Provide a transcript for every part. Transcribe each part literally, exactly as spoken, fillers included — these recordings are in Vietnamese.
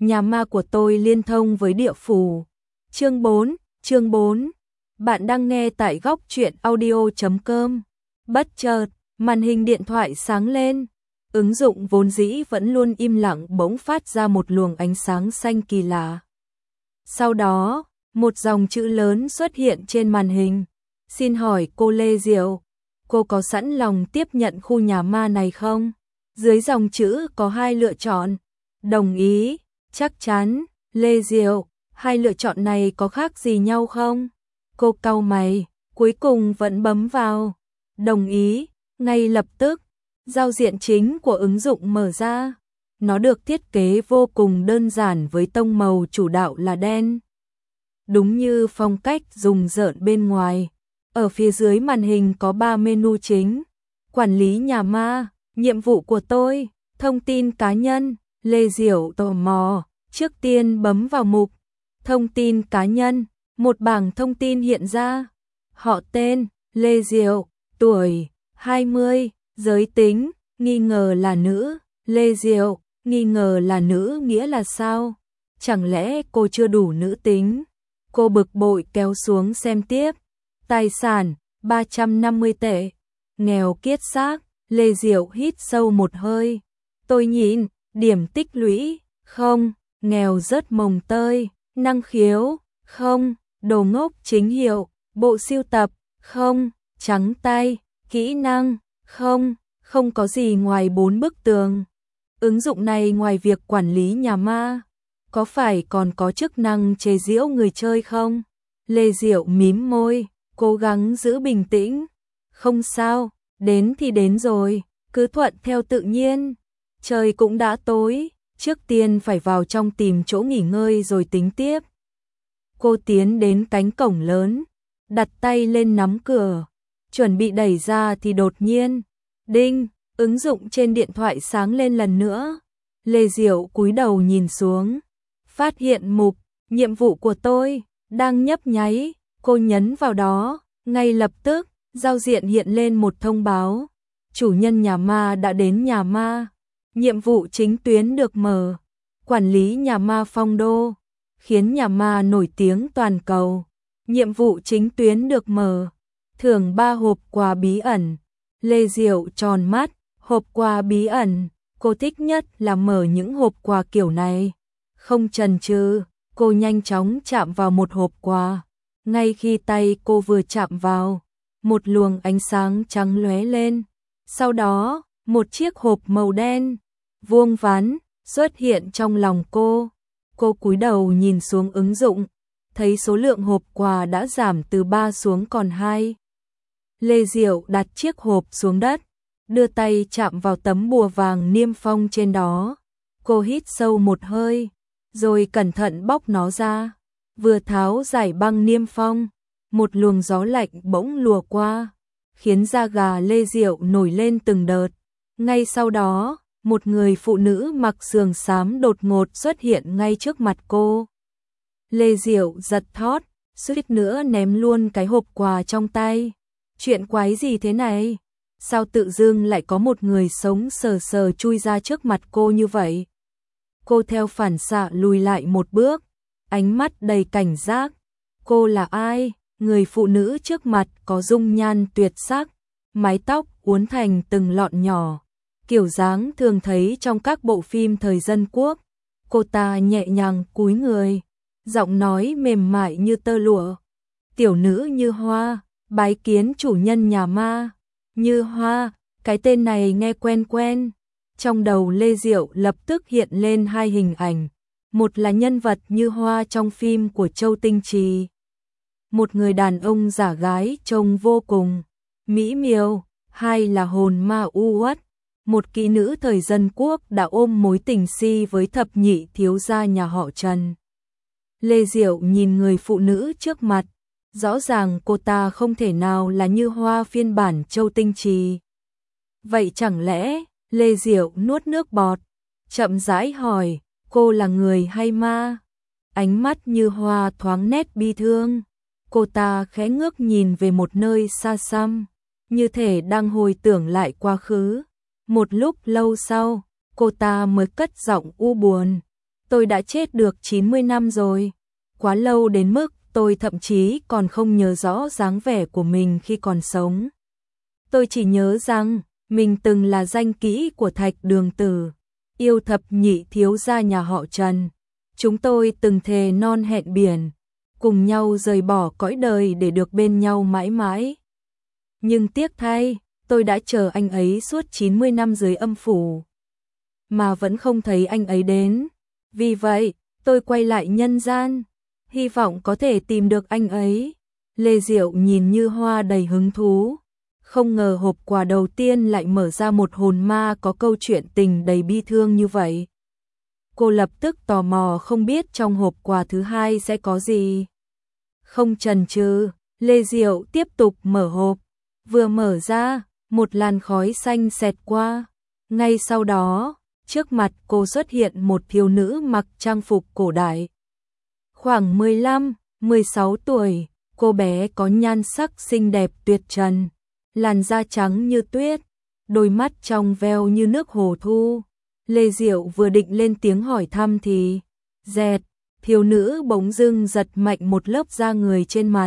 nhà ma của tôi liên thông với địa phủ. Chương bốn, chương bốn. Bạn đang nghe tại góc truyện audio chấm com. Bất chợt, màn hình điện thoại sáng lên. Ứng dụng vốn dĩ vẫn luôn im lặng bỗng phát ra một luồng ánh sáng xanh kỳ lạ. Sau đó, một dòng chữ lớn xuất hiện trên màn hình. Xin hỏi cô Lê Diệu, cô có sẵn lòng tiếp nhận khu nhà ma này không? Dưới dòng chữ có hai lựa chọn. Đồng ý, chắc chắn, Lê Diệu, hai lựa chọn này có khác gì nhau không? Cô cau mày, cuối cùng vẫn bấm vào. Đồng ý, ngay lập tức. Giao diện chính của ứng dụng mở ra. Nó được thiết kế vô cùng đơn giản với tông màu chủ đạo là đen. Đúng như phong cách rùng rợn bên ngoài. Ở phía dưới màn hình có ba menu chính. Quản lý nhà ma, nhiệm vụ của tôi, thông tin cá nhân. Lê Diệu tò mò, trước tiên bấm vào mục thông tin cá nhân, một bảng thông tin hiện ra. Họ tên, Lê Diệu, tuổi, hai mươi, giới tính, nghi ngờ là nữ. Lê Diệu, nghi ngờ là nữ nghĩa là sao? Chẳng lẽ cô chưa đủ nữ tính? Cô bực bội kéo xuống xem tiếp. Tài sản, ba trăm năm mươi tệ. Nghèo kiết xác. Lê Diệu hít sâu một hơi. Tôi nhìn, điểm tích lũy, không. Nghèo rất mồng tơi. Năng khiếu, không. Đồ ngốc chính hiệu, bộ sưu tập, không. Trắng tay, kỹ năng, không. Không có gì ngoài bốn bức tường. Ứng dụng này ngoài việc quản lý nhà ma, có phải còn có chức năng chế giễu người chơi không? Lê Diệu mím môi, cố gắng giữ bình tĩnh. Không sao, đến thì đến rồi, cứ thuận theo tự nhiên. Trời cũng đã tối, trước tiên phải vào trong tìm chỗ nghỉ ngơi rồi tính tiếp. Cô tiến đến cánh cổng lớn, đặt tay lên nắm cửa, chuẩn bị đẩy ra thì đột nhiên, đinh, ứng dụng trên điện thoại sáng lên lần nữa. Lê Diệu cúi đầu nhìn xuống, phát hiện mục, nhiệm vụ của tôi, đang nhấp nháy, cô nhấn vào đó, ngay lập tức, giao diện hiện lên một thông báo. Chủ nhân nhà ma đã đến nhà ma, nhiệm vụ chính tuyến được mở, quản lý nhà ma phong đô, khiến nhà ma nổi tiếng toàn cầu. Nhiệm vụ chính tuyến được mở, thưởng ba hộp quà bí ẩn. Lê Diệu tròn mắt, hộp quà bí ẩn, cô thích nhất là mở những hộp quà kiểu này. Không chần chừ, cô nhanh chóng chạm vào một hộp quà. Ngay khi tay cô vừa chạm vào, một luồng ánh sáng trắng lóe lên. Sau đó, một chiếc hộp màu đen, vuông vắn, xuất hiện trong lòng cô. Cô cúi đầu nhìn xuống ứng dụng, thấy số lượng hộp quà đã giảm từ ba xuống còn hai. Lê Diệu đặt chiếc hộp xuống đất, đưa tay chạm vào tấm bùa vàng niêm phong trên đó. Cô hít sâu một hơi, rồi cẩn thận bóc nó ra. Vừa tháo giải băng niêm phong, một luồng gió lạnh bỗng lùa qua, khiến da gà Lê Diệu nổi lên từng đợt. Ngay sau đó, một người phụ nữ mặc sườn xám đột ngột xuất hiện ngay trước mặt cô. Lê Diệu giật thót, suýt nữa ném luôn cái hộp quà trong tay. Chuyện quái gì thế này? Sao tự dưng lại có một người sống sờ sờ chui ra trước mặt cô như vậy? Cô theo phản xạ lùi lại một bước, ánh mắt đầy cảnh giác. Cô là ai? Người phụ nữ trước mặt có dung nhan tuyệt sắc, mái tóc uốn thành từng lọn nhỏ, kiểu dáng thường thấy trong các bộ phim thời Dân Quốc. Cô ta nhẹ nhàng cúi người, giọng nói mềm mại như tơ lụa. Tiểu nữ Như Hoa, bái kiến chủ nhân nhà ma. Như Hoa, cái tên này nghe quen quen. Trong đầu Lê Diệu lập tức hiện lên hai hình ảnh. Một là nhân vật Như Hoa trong phim của Châu Tinh Trì. Một người đàn ông giả gái trông vô cùng mỹ miều. Hai là hồn ma u uất, một kỹ nữ thời Dân Quốc đã ôm mối tình si với thập nhị thiếu gia nhà họ Trần. Lê Diệu nhìn người phụ nữ trước mặt, rõ ràng cô ta không thể nào là Như Hoa phiên bản Châu Tinh Trì. Vậy chẳng lẽ, Lê Diệu nuốt nước bọt, chậm rãi hỏi, cô là người hay ma? Ánh mắt Như Hoa thoáng nét bi thương, cô ta khẽ ngước nhìn về một nơi xa xăm, như thể đang hồi tưởng lại quá khứ. Một lúc lâu sau, cô ta mới cất giọng u buồn, tôi đã chết được chín mươi năm rồi. Quá lâu đến mức tôi thậm chí còn không nhớ rõ dáng vẻ của mình khi còn sống. Tôi chỉ nhớ rằng mình từng là danh kỹ của Thạch Đường Tử, yêu thập nhị thiếu gia nhà họ Trần. Chúng tôi từng thề non hẹn biển, cùng nhau rời bỏ cõi đời để được bên nhau mãi mãi. Nhưng tiếc thay, tôi đã chờ anh ấy suốt chín mươi năm dưới âm phủ, mà vẫn không thấy anh ấy đến. Vì vậy, tôi quay lại nhân gian, hy vọng có thể tìm được anh ấy. Lê Diệu nhìn Như Hoa đầy hứng thú. Không ngờ hộp quà đầu tiên lại mở ra một hồn ma có câu chuyện tình đầy bi thương như vậy. Cô lập tức tò mò không biết trong hộp quà thứ hai sẽ có gì. Không chần chừ, Lê Diệu tiếp tục mở hộp. Vừa mở ra, một làn khói xanh xẹt qua. Ngay sau đó, trước mặt cô xuất hiện một thiếu nữ mặc trang phục cổ đại. Khoảng mười lăm, mười sáu tuổi, cô bé có nhan sắc xinh đẹp tuyệt trần, làn da trắng như tuyết, đôi mắt trong veo như nước hồ thu. Lê Diệu vừa định lên tiếng hỏi thăm thì dẹt, thiếu nữ bỗng dưng giật mạnh một lớp da người trên mặt,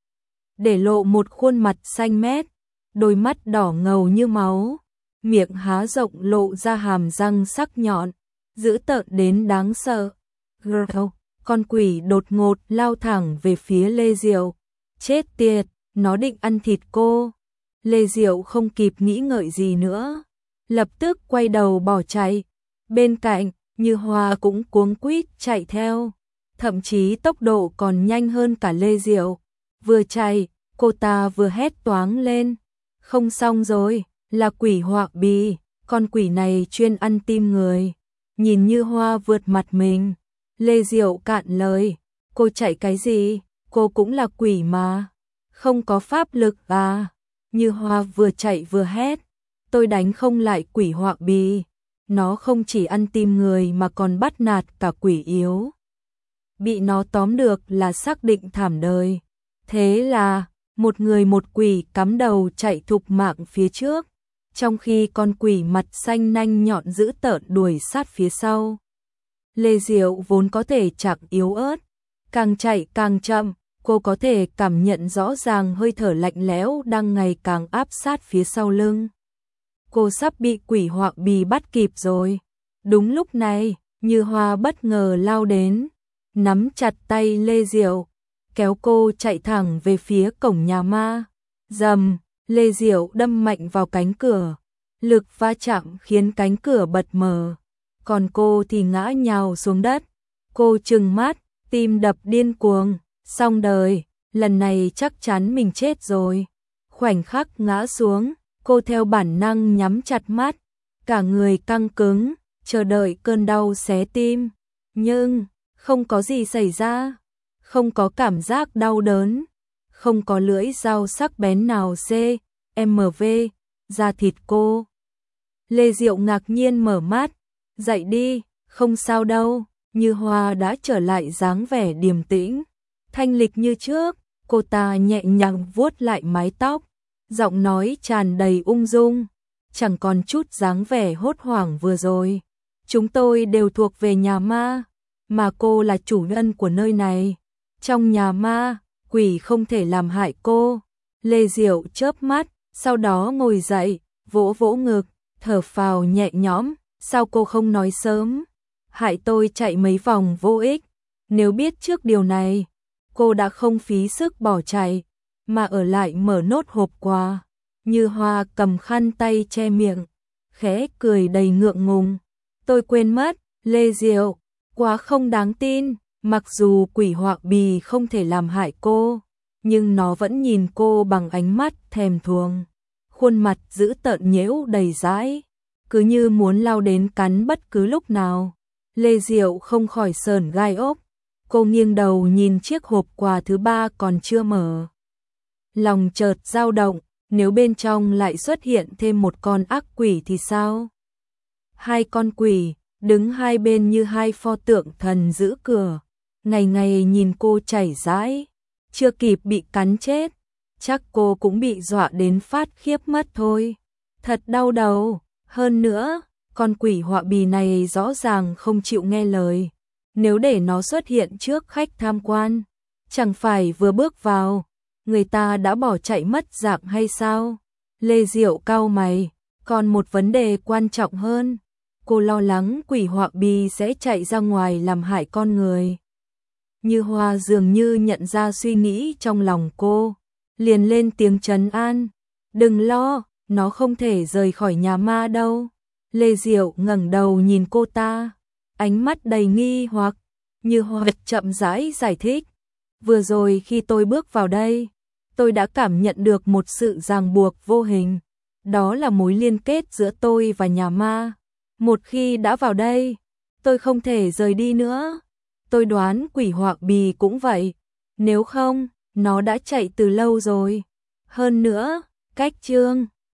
để lộ một khuôn mặt xanh mét, đôi mắt đỏ ngầu như máu, miệng há rộng lộ ra hàm răng sắc nhọn, dữ tợn đến đáng sợ. Grrrr, con quỷ đột ngột lao thẳng về phía Lê Diệu. Chết tiệt, nó định ăn thịt cô. Lê Diệu không kịp nghĩ ngợi gì nữa, lập tức quay đầu bỏ chạy. Bên cạnh, Như Hoa cũng cuống quýt chạy theo, thậm chí tốc độ còn nhanh hơn cả Lê Diệu. Vừa chạy, cô ta vừa hét toáng lên. Không xong rồi, là quỷ họa bì, con quỷ này chuyên ăn tim người. Nhìn Như Hoa vượt mặt mình, Lê Diệu cạn lời. Cô chạy cái gì, cô cũng là quỷ mà, không có pháp lực à. Như Hoa vừa chạy vừa hét. Tôi đánh không lại quỷ họa bì. Nó không chỉ ăn tim người mà còn bắt nạt cả quỷ yếu. Bị nó tóm được là xác định thảm đời. Thế là, một người một quỷ cắm đầu chạy thục mạng phía trước, trong khi con quỷ mặt xanh nanh nhọn dữ tợn đuổi sát phía sau. Lê Diệu vốn có thể chẳng yếu ớt, càng chạy càng chậm, cô có thể cảm nhận rõ ràng hơi thở lạnh lẽo đang ngày càng áp sát phía sau lưng. Cô sắp bị quỷ họa bì bắt kịp rồi. Đúng lúc này, Như Hoa bất ngờ lao đến, nắm chặt tay Lê Diệu, kéo cô chạy thẳng về phía cổng nhà ma. Rầm, Lê Diệu đâm mạnh vào cánh cửa, lực va chạm khiến cánh cửa bật mở, còn cô thì ngã nhào xuống đất. Cô trừng mắt, tim đập điên cuồng, xong đời, lần này chắc chắn mình chết rồi. Khoảnh khắc ngã xuống, cô theo bản năng nhắm chặt mắt, cả người căng cứng, chờ đợi cơn đau xé tim. Nhưng, không có gì xảy ra, không có cảm giác đau đớn, không có lưỡi dao sắc bén nào xê, em vê, da thịt cô. Lê Diệu ngạc nhiên mở mắt, dậy đi, không sao đâu. Như Hoa đã trở lại dáng vẻ điềm tĩnh, thanh lịch như trước, cô ta nhẹ nhàng vuốt lại mái tóc, giọng nói tràn đầy ung dung, chẳng còn chút dáng vẻ hốt hoảng vừa rồi. Chúng tôi đều thuộc về nhà ma, mà cô là chủ nhân của nơi này. Trong nhà ma, quỷ không thể làm hại cô. Lê Diệu chớp mắt, sau đó ngồi dậy, vỗ vỗ ngực, thở phào nhẹ nhõm. Sao cô không nói sớm? Hại tôi chạy mấy vòng vô ích. Nếu biết trước điều này, cô đã không phí sức bỏ chạy, mà ở lại mở nốt hộp quà. Như Hoa cầm khăn tay che miệng, khẽ cười đầy ngượng ngùng. Tôi quên mất, Lê Diệu, quá không đáng tin. Mặc dù quỷ họa bì không thể làm hại cô, nhưng nó vẫn nhìn cô bằng ánh mắt thèm thuồng. Khuôn mặt dữ tợn nhễu đầy dãi, cứ như muốn lao đến cắn bất cứ lúc nào. Lê Diệu không khỏi sởn gai ốc. Cô nghiêng đầu nhìn chiếc hộp quà thứ ba còn chưa mở. Lòng chợt dao động, nếu bên trong lại xuất hiện thêm một con ác quỷ thì sao? Hai con quỷ, đứng hai bên như hai pho tượng thần giữ cửa, ngày ngày nhìn cô chảy rãi, chưa kịp bị cắn chết, chắc cô cũng bị dọa đến phát khiếp mất thôi. Thật đau đầu, hơn nữa, con quỷ họa bì này rõ ràng không chịu nghe lời, Nếu để nó xuất hiện trước khách tham quan, chẳng phải vừa bước vào, người ta đã bỏ chạy mất dạng hay sao? Lê Diệu cau mày, còn một vấn đề quan trọng hơn. Cô lo lắng quỷ hoặc bì sẽ chạy ra ngoài làm hại con người. Như Hoa dường như nhận ra suy nghĩ trong lòng cô, liền lên tiếng trấn an. Đừng lo, nó không thể rời khỏi nhà ma đâu. Lê Diệu ngẩng đầu nhìn cô ta, ánh mắt đầy nghi hoặc. Như Hoa chậm rãi giải thích. Vừa rồi khi tôi bước vào đây, tôi đã cảm nhận được một sự ràng buộc vô hình. Đó là mối liên kết giữa tôi và nhà ma. Một khi đã vào đây, tôi không thể rời đi nữa. Tôi đoán quỷ hoặc bì cũng vậy. Nếu không, nó đã chạy từ lâu rồi. Hơn nữa, cách Trương